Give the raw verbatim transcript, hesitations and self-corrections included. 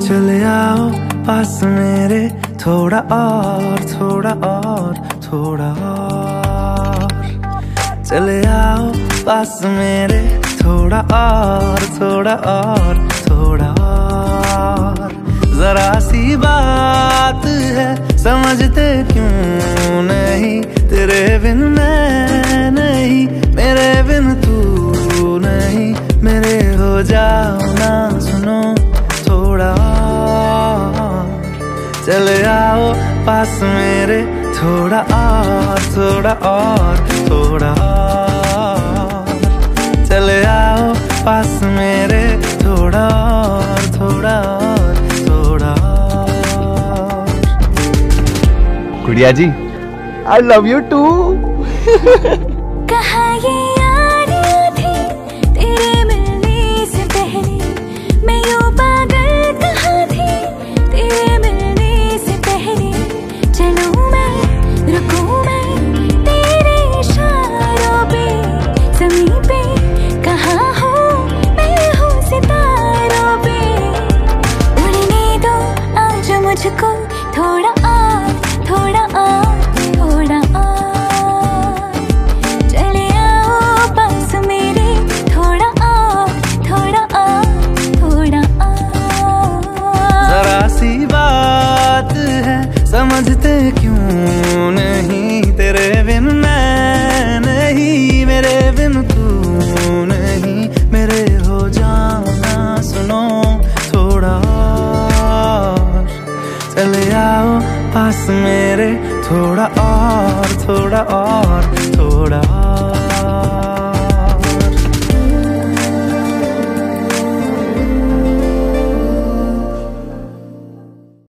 चले आओ पास मेरे, थोड़ा और थोड़ा और थोड़ा और। चले आओ पास मेरे, थोड़ा और थोड़ा और थोड़ा और। जरा सी बात है समझते क्यों नहीं, तेरे बिन मैं नहीं, मेरे बिन तू नहीं। मेरे हो जाओ ना सुनो थोड़ा और। चले आओ पास मेरे, थोड़ा और थोड़ा और थोड़ा और। चले आओ पास मेरे, थोड़ा और थोड़ा और थोड़ा और। Gudiya ji, I love you too. कहाँ ये यादें थी तेरे मिलने से पहले, मैं यूं पागल कहाँ थी तेरे मिलने से पहले। चलूं मैं रुकूं मैं तेरे इशारों पे, ज़मीं पे कहाँ हूँ मैं हूँ सितारों पे। उड़ने दो आज मुझको थोड़ा और थोड़ा और थोड़ा और। चले आओ पास मेरे, थोड़ा और थोड़ा और थोड़ा और। जरा सी बात है समझते क्यों नहीं, तेरे बिन मैं नहीं, मेरे बिन तू नहीं। मेरे हो जाना सुनो थोड़ा और। चले आओ पास मेरे, थोड़ा और थोड़ा और थोड़ा